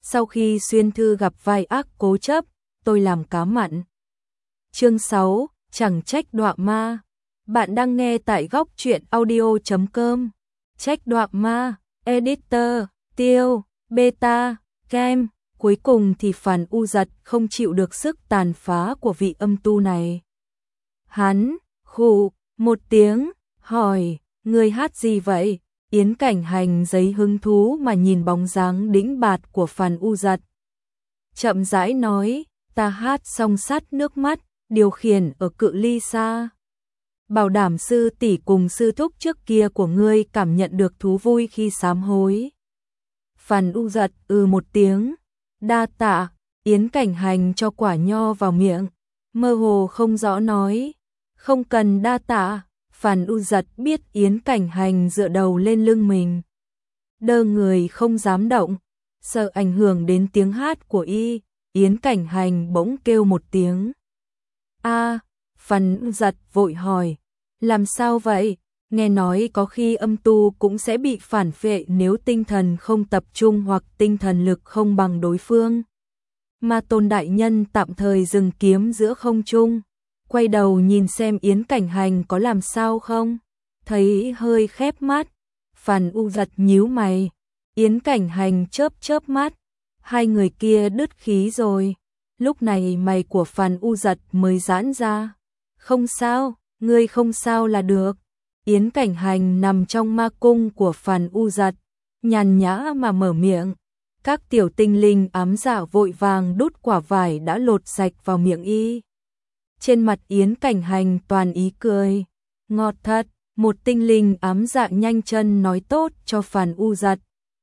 sau khi xuyên thư gặp vai ác cố chấp, tôi làm cá mặn. Chương 6, chẳng trách đọa ma. Bạn đang nghe tại góc truyện audio.com. Trách đọa ma, editor, tiêu, beta, game. Cuối cùng thì Phàn U Giật không chịu được sức tàn phá của vị âm tu này. Hắn, khụ, một tiếng, hỏi, người hát gì vậy? Yến Cảnh Hành giấy hứng thú mà nhìn bóng dáng đĩnh bạt của Phàn U Giật. Chậm rãi nói, ta hát song sắt nước mắt, điều khiển ở cự ly xa. Bảo đảm sư tỷ cùng sư thúc trước kia của ngươi cảm nhận được thú vui khi sám hối. Phàn U Giật một tiếng, đa tạ. Yến Cảnh Hành cho quả nho vào miệng, mơ hồ không rõ nói, không cần đa tạ. Phàn U Giật biết Yến Cảnh Hành dựa đầu lên lưng mình, đơ người không dám động, sợ ảnh hưởng đến tiếng hát của y. Yến Cảnh Hành bỗng kêu một tiếng. Phàn U Giật vội hỏi, làm sao vậy? Nghe nói có khi âm tu cũng sẽ bị phản phệ nếu tinh thần không tập trung hoặc tinh thần lực không bằng đối phương. Ma Tôn đại nhân tạm thời dừng kiếm giữa không trung, quay đầu nhìn xem Yến Cảnh Hành có làm sao không, thấy hơi khép mắt. Phàn U Giật nhíu mày, Yến Cảnh Hành chớp mắt, hai người kia đứt khí rồi. Lúc này mày của Phàn U Giật mới giãn ra. Không sao, ngươi không sao là được. Yến Cảnh Hành nằm trong ma cung của Phàn U Giật, nhàn nhã mà mở miệng. Các tiểu tinh linh ám dạ vội vàng đút quả vải đã lột sạch vào miệng y. Trên mặt Yến Cảnh Hành toàn ý cười. Ngọt thật. Một tinh linh ám dạ nhanh chân nói tốt cho Phàn U Giật.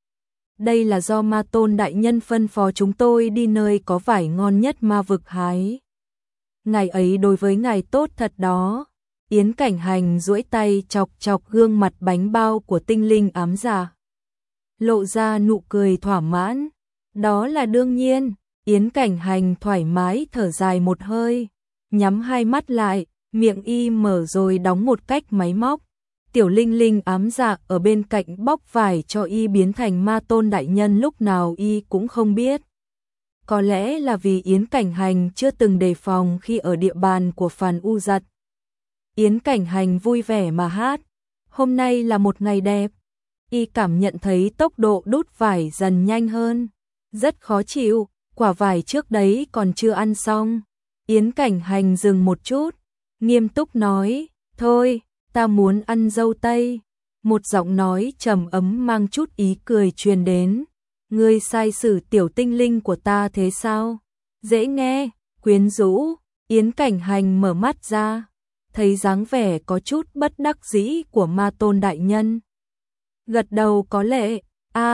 Đây là do Ma Tôn đại nhân phân phó chúng tôi đi nơi có vải ngon nhất ma vực hái. Ngài ấy đối với ngài tốt thật đó. Yến Cảnh Hành duỗi tay chọc gương mặt bánh bao của tinh linh ám dạ, lộ ra nụ cười thỏa mãn. Đó là đương nhiên. Yến Cảnh Hành thoải mái thở dài một hơi, nhắm hai mắt lại, miệng y mở rồi đóng một cách máy móc. Tiểu linh linh ám dạ ở bên cạnh bóc vải cho y biến thành Ma Tôn đại nhân lúc nào y cũng không biết. Có lẽ là vì Yến Cảnh Hành chưa từng đề phòng khi ở địa bàn của Phàn U Giật. Yến Cảnh Hành vui vẻ mà hát. Hôm nay là một ngày đẹp. Y cảm nhận thấy tốc độ đút vải dần nhanh hơn. Rất khó chịu, quả vải trước đấy còn chưa ăn xong. Yến Cảnh Hành dừng một chút, nghiêm túc nói, thôi, ta muốn ăn dâu tây. Một giọng nói trầm ấm mang chút ý cười truyền đến. Ngươi sai xử tiểu tinh linh của ta thế sao? Dễ nghe, quyến rũ. Yến Cảnh Hành mở mắt ra, thấy dáng vẻ có chút bất đắc dĩ của Ma Tôn đại nhân. Gật đầu có lệ.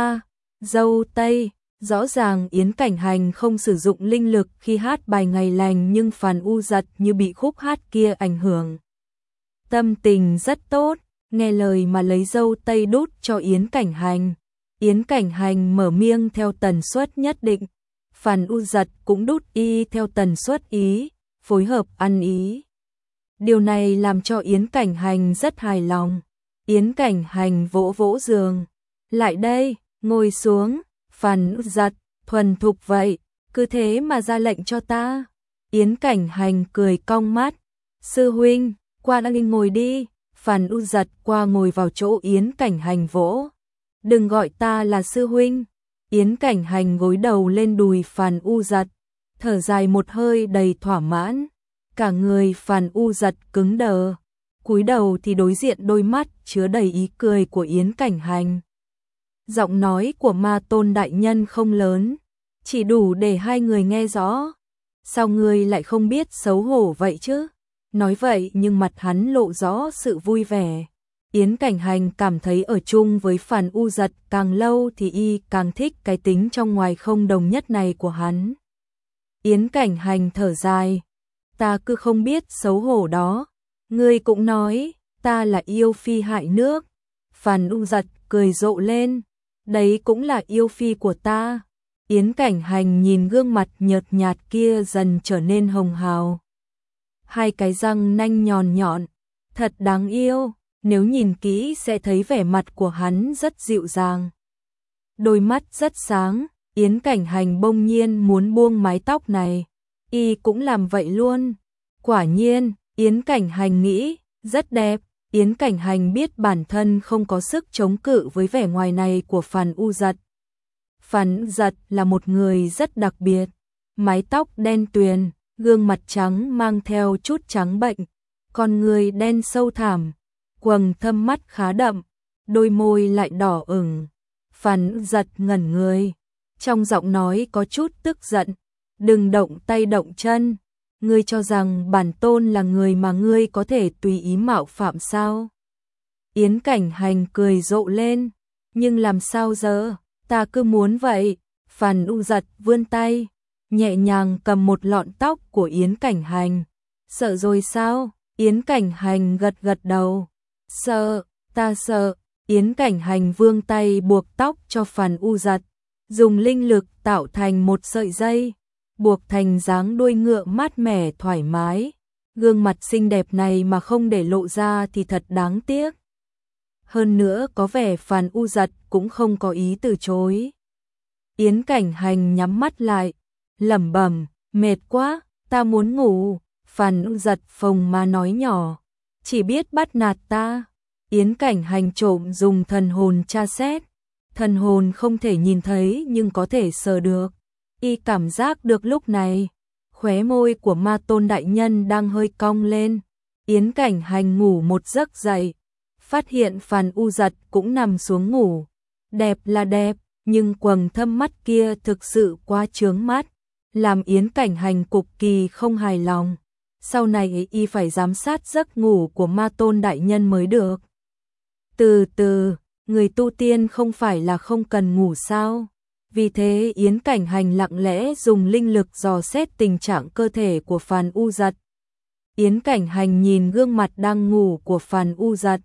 Dâu tây. Rõ ràng Yến Cảnh Hành không sử dụng linh lực khi hát bài ngày lành, nhưng Phàn U Giật như bị khúc hát kia ảnh hưởng. Tâm tình rất tốt, nghe lời mà lấy dâu tây đút cho Yến Cảnh Hành. Yến Cảnh Hành mở miệng theo tần suất nhất định. Phàn U Giật cũng đút y theo tần suất ý, phối hợp ăn ý. Điều này làm cho Yến Cảnh Hành rất hài lòng. Yến Cảnh Hành vỗ vỗ giường. Lại đây, ngồi xuống. Phàn U Giật, thuần thục vậy, cứ thế mà ra lệnh cho ta. Yến Cảnh Hành cười cong mắt. Sư huynh, qua đang ngồi đi. Phàn U Giật qua ngồi vào chỗ Yến Cảnh Hành vỗ. Đừng gọi ta là sư huynh. Yến Cảnh Hành gối đầu lên đùi Phàn U Giật, thở dài một hơi đầy thỏa mãn. Cả người Phàn U Giật cứng đờ, cúi đầu thì đối diện đôi mắt chứa đầy ý cười của Yến Cảnh Hành. Giọng nói của Ma Tôn đại nhân không lớn, chỉ đủ để hai người nghe rõ. Sao ngươi lại không biết xấu hổ vậy chứ? Nói vậy nhưng mặt hắn lộ rõ sự vui vẻ. Yến Cảnh Hành cảm thấy ở chung với Phàn U Giật càng lâu thì y càng thích cái tính trong ngoài không đồng nhất này của hắn. Yến Cảnh Hành thở dài. Ta cứ không biết xấu hổ đó. Ngươi cũng nói, ta là yêu phi hại nước. Phàn U Giật cười rộ lên. Đấy cũng là yêu phi của ta. Yến Cảnh Hành nhìn gương mặt nhợt nhạt kia dần trở nên hồng hào. Hai cái răng nanh nhọn nhọn, thật đáng yêu. Nếu nhìn kỹ sẽ thấy vẻ mặt của hắn rất dịu dàng. Đôi mắt rất sáng. Yến Cảnh Hành bỗng nhiên muốn buông mái tóc này. Y cũng làm vậy luôn. Quả nhiên, Yến Cảnh Hành nghĩ, rất đẹp. Yến Cảnh Hành biết bản thân không có sức chống cự với vẻ ngoài này của Phàn U Dật. Phàn Dật là một người rất đặc biệt. Mái tóc đen tuyền, gương mặt trắng mang theo chút trắng bệnh. Con người đen sâu thẳm, quầng thâm mắt khá đậm, đôi môi lại đỏ ửng. Phàn Dật ngẩn người, trong giọng nói có chút tức giận. Đừng động tay động chân, ngươi cho rằng bản tôn là người mà ngươi có thể tùy ý mạo phạm sao? Yến Cảnh Hành cười rộ lên, nhưng làm sao giờ, ta cứ muốn vậy. Phàn U Dật vươn tay, nhẹ nhàng cầm một lọn tóc của Yến Cảnh Hành. Sợ rồi sao? Yến Cảnh Hành gật gật đầu. Sợ, ta sợ. Yến Cảnh Hành vươn tay buộc tóc cho Phàn U Dật, dùng linh lực tạo thành một sợi dây, buộc thành dáng đuôi ngựa mát mẻ thoải mái. Gương mặt xinh đẹp này mà không để lộ ra thì thật đáng tiếc. Hơn nữa có vẻ Phàn U Dật cũng không có ý từ chối. Yến Cảnh Hành nhắm mắt lại, lẩm bẩm, mệt quá, ta muốn ngủ. Phàn U Dật phồng má nói nhỏ, chỉ biết bắt nạt ta. Yến Cảnh Hành trộm dùng thần hồn tra xét. Thần hồn không thể nhìn thấy nhưng có thể sờ được. Y cảm giác được lúc này, khóe môi của Ma Tôn đại nhân đang hơi cong lên. Yến Cảnh Hành ngủ một giấc dậy, phát hiện Phàn U Dật cũng nằm xuống ngủ. Đẹp là đẹp, nhưng quầng thâm mắt kia thực sự quá chướng mắt, làm Yến Cảnh Hành cực kỳ không hài lòng. Sau này y phải giám sát giấc ngủ của Ma Tôn đại nhân mới được. Từ từ, người tu tiên không phải là không cần ngủ sao? Vì thế Yến Cảnh Hành lặng lẽ dùng linh lực dò xét tình trạng cơ thể của Phàn U Dật. Yến Cảnh Hành nhìn gương mặt đang ngủ của Phàn U Dật,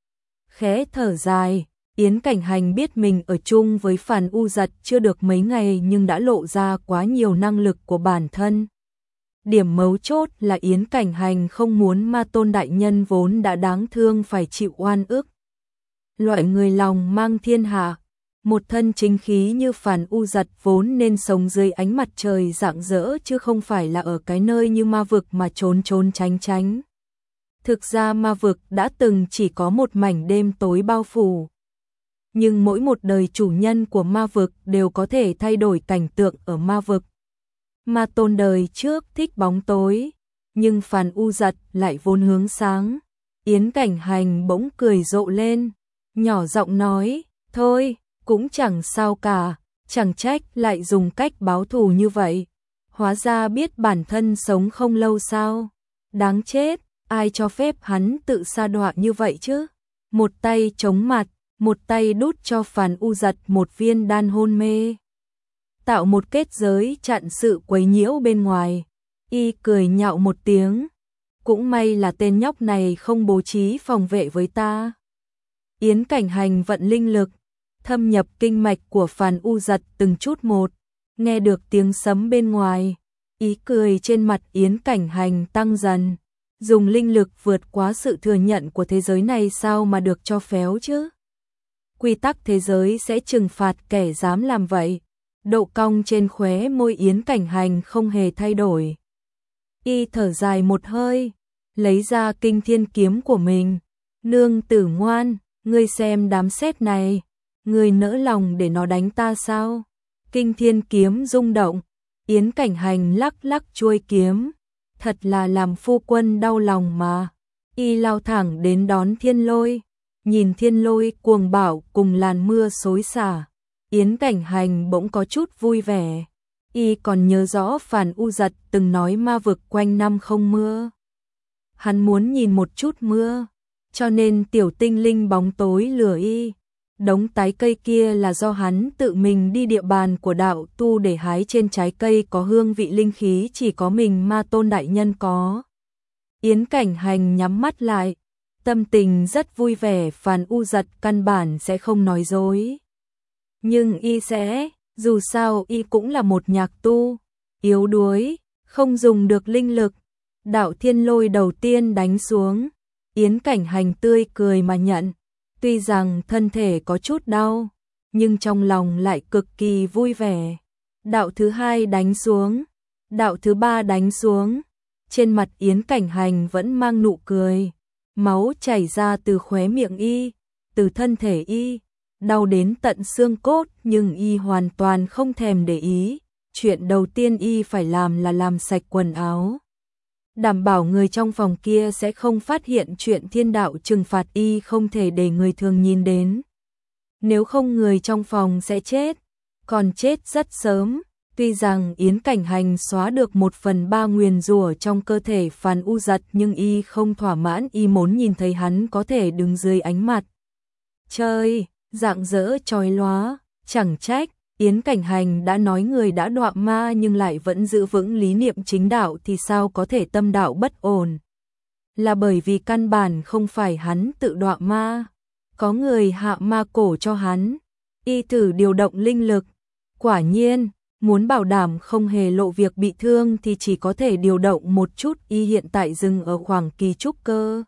khẽ thở dài. Yến Cảnh Hành biết mình ở chung với Phàn U Dật chưa được mấy ngày nhưng đã lộ ra quá nhiều năng lực của bản thân. Điểm mấu chốt là Yến Cảnh Hành không muốn Ma Tôn đại nhân vốn đã đáng thương phải chịu oan ức. Loại người lòng mang thiên hạ, một thân chính khí như Phàn U Dật vốn nên sống dưới ánh mặt trời rạng rỡ chứ không phải là ở cái nơi như ma vực mà trốn trốn tránh tránh. Thực ra ma vực đã từng chỉ có một mảnh đêm tối bao phủ. Nhưng mỗi một đời chủ nhân của ma vực đều có thể thay đổi cảnh tượng ở ma vực. Ma Tôn đời trước thích bóng tối, nhưng Phàn U Dật lại vốn hướng sáng. Yến Cảnh Hành bỗng cười rộ lên, nhỏ giọng nói, thôi, cũng chẳng sao cả, chẳng trách lại dùng cách báo thù như vậy. Hóa ra biết bản thân sống không lâu sao? Đáng chết, ai cho phép hắn tự sa đọa như vậy chứ? Một tay chống mặt, một tay đút cho Phàn U Dật một viên đan hôn mê, tạo một kết giới chặn sự quấy nhiễu bên ngoài. Y cười nhạo một tiếng, cũng may là tên nhóc này không bố trí phòng vệ với ta. Yến Cảnh Hành vận linh lực, thâm nhập kinh mạch của Phàn U Dật từng chút một, nghe được tiếng sấm bên ngoài. Ý cười trên mặt Yến Cảnh Hành tăng dần, dùng linh lực vượt quá sự thừa nhận của thế giới này sao mà được cho phép chứ? Quy tắc thế giới sẽ trừng phạt kẻ dám làm vậy. Độ cong trên khóe môi Yến Cảnh Hành không hề thay đổi. Y thở dài một hơi, lấy ra Kinh Thiên kiếm của mình. Nương tử ngoan, ngươi xem đám sét này, ngươi nỡ lòng để nó đánh ta sao? Kinh Thiên kiếm rung động, Yến Cảnh Hành lắc lắc chuôi kiếm, thật là làm phu quân đau lòng mà. Y lao thẳng đến đón Thiên Lôi, nhìn Thiên Lôi cuồng bạo cùng làn mưa xối xả, Yến Cảnh Hành bỗng có chút vui vẻ. Y còn nhớ rõ Phàn U Dật từng nói ma vực quanh năm không mưa. Hắn muốn nhìn một chút mưa, cho nên tiểu tinh linh bóng tối lừa y. Đống tái cây kia là do hắn tự mình đi địa bàn của đạo tu để hái trên trái cây có hương vị linh khí chỉ có mình Ma Tôn đại nhân có. Yến Cảnh Hành nhắm mắt lại, tâm tình rất vui vẻ. Phàn U Dật căn bản sẽ không nói dối. Nhưng y sẽ, dù sao y cũng là một nhạc tu, yếu đuối, không dùng được linh lực. Đạo Thiên Lôi đầu tiên đánh xuống, Yến Cảnh Hành tươi cười mà nhận. Tuy rằng thân thể có chút đau, nhưng trong lòng lại cực kỳ vui vẻ. đạo thứ hai đánh xuống, đạo thứ ba đánh xuống. Trên mặt Yến Cảnh Hành vẫn mang nụ cười, máu chảy ra từ khóe miệng y, từ thân thể y, đau đến tận xương cốt, nhưng y hoàn toàn không thèm để ý. Chuyện đầu tiên y phải làm là làm sạch quần áo, đảm bảo người trong phòng kia sẽ không phát hiện chuyện thiên đạo trừng phạt y không thể để người thường nhìn đến. Nếu không người trong phòng sẽ chết, còn chết rất sớm. Tuy rằng Yến Cảnh Hành xóa được 1/3 nguyền rủa trong cơ thể Phan U Giật, nhưng y không thỏa mãn, y muốn nhìn thấy hắn có thể đứng dưới ánh mặt trời, rạng rỡ chói lóa. Chẳng trách Yến Cảnh Hành đã nói người đã đọa ma nhưng lại vẫn giữ vững lý niệm chính đạo thì sao có thể tâm đạo bất ổn. Là bởi vì căn bản không phải hắn tự đọa ma, có người hạ ma cổ cho hắn. Y thử điều động linh lực, quả nhiên, muốn bảo đảm không hề lộ việc bị thương thì chỉ có thể điều động một chút. Y hiện tại dừng ở khoảng kỳ trúc cơ.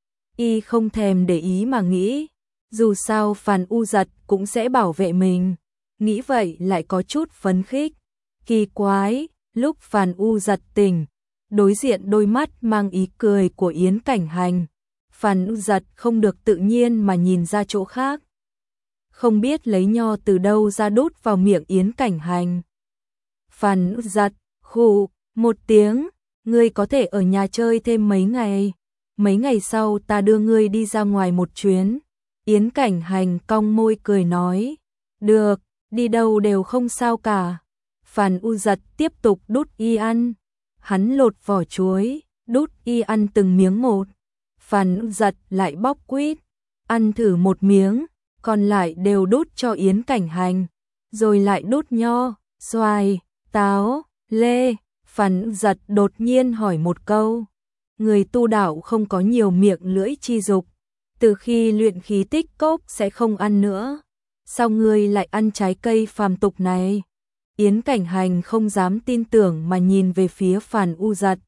Y không thèm để ý mà nghĩ, dù sao Phan U Giật cũng sẽ bảo vệ mình. Nghĩ vậy lại có chút phấn khích. Kỳ quái, lúc Phan U Giật tỉnh, đối diện đôi mắt mang ý cười của Yến Cảnh Hành, Phan U Giật không được tự nhiên mà nhìn ra chỗ khác. Không biết lấy nho từ đâu ra đút vào miệng Yến Cảnh Hành. Phan U Giật, khụ một tiếng, ngươi có thể ở nhà chơi thêm mấy ngày. Mấy ngày sau ta đưa ngươi đi ra ngoài một chuyến. Yến Cảnh Hành cong môi cười nói, được, đi đâu đều không sao cả. Phan U Giật tiếp tục đút y ăn. Hắn lột vỏ chuối, đút y ăn từng miếng một. Phan U Giật lại bóc quýt, ăn thử một miếng, còn lại đều đút cho Yến Cảnh Hành, rồi lại đút nho, xoài, táo, lê. Phan U Giật đột nhiên hỏi một câu, người tu đạo không có nhiều miệng lưỡi chi dục, từ khi luyện khí tích cốc sẽ không ăn nữa, sao ngươi lại ăn trái cây phàm tục này? Yến Cảnh Hành không dám tin tưởng mà nhìn về phía Phan U Giật.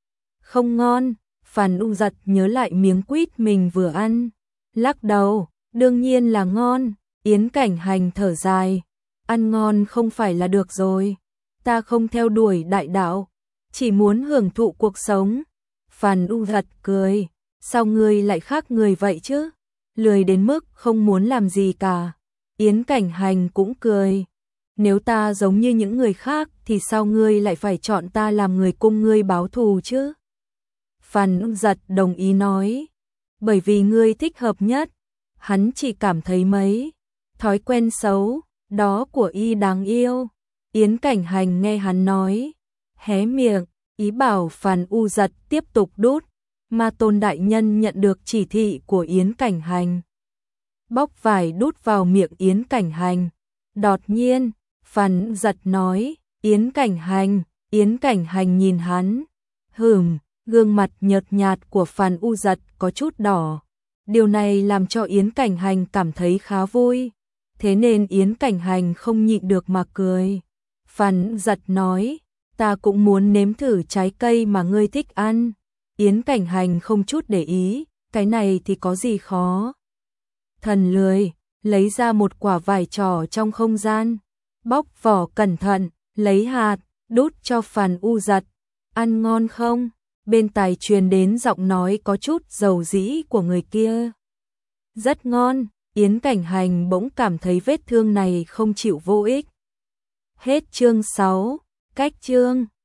Không ngon. Phan U Giật nhớ lại miếng quýt mình vừa ăn, lắc đầu, đương nhiên là ngon. Yến Cảnh Hành thở dài, ăn ngon không phải là được rồi, ta không theo đuổi đại đạo, chỉ muốn hưởng thụ cuộc sống. Phan U Giật cười, sao ngươi lại khác người vậy chứ? Lười đến mức không muốn làm gì cả. Yến Cảnh Hành cũng cười, nếu ta giống như những người khác thì sao ngươi lại phải chọn ta làm người cung ngươi báo thù chứ? Phan U Giật đồng ý nói, bởi vì ngươi thích hợp nhất. Hắn chỉ cảm thấy mấy thói quen xấu đó của y đáng yêu. Yến Cảnh Hành nghe hắn nói, hé miệng, ý bảo Phan U Giật tiếp tục đút. Ma Tôn đại nhân nhận được chỉ thị của Yến Cảnh Hành, bóc vải đút vào miệng Yến Cảnh Hành. Đột nhiên, Phan U Giật nói, Yến Cảnh Hành. Yến Cảnh Hành nhìn hắn, gương mặt nhợt nhạt của Phan U Giật có chút đỏ. Điều này làm cho Yến Cảnh Hành cảm thấy khá vui, thế nên Yến Cảnh Hành không nhịn được mà cười. Phan U Giật nói, ta cũng muốn nếm thử trái cây mà ngươi thích ăn. Yến Cảnh Hành không chút để ý, cái này thì có gì khó. Thần lười, lấy ra một quả vải trò trong không gian, bóc vỏ cẩn thận, lấy hạt, đút cho Phan U Giật. Ăn ngon không? Bên tai truyền đến giọng nói có chút dầu dĩ của người kia. Rất ngon. Yến Cảnh Hành bỗng cảm thấy vết thương này không chịu vô ích. Hết chương 6, cách chương.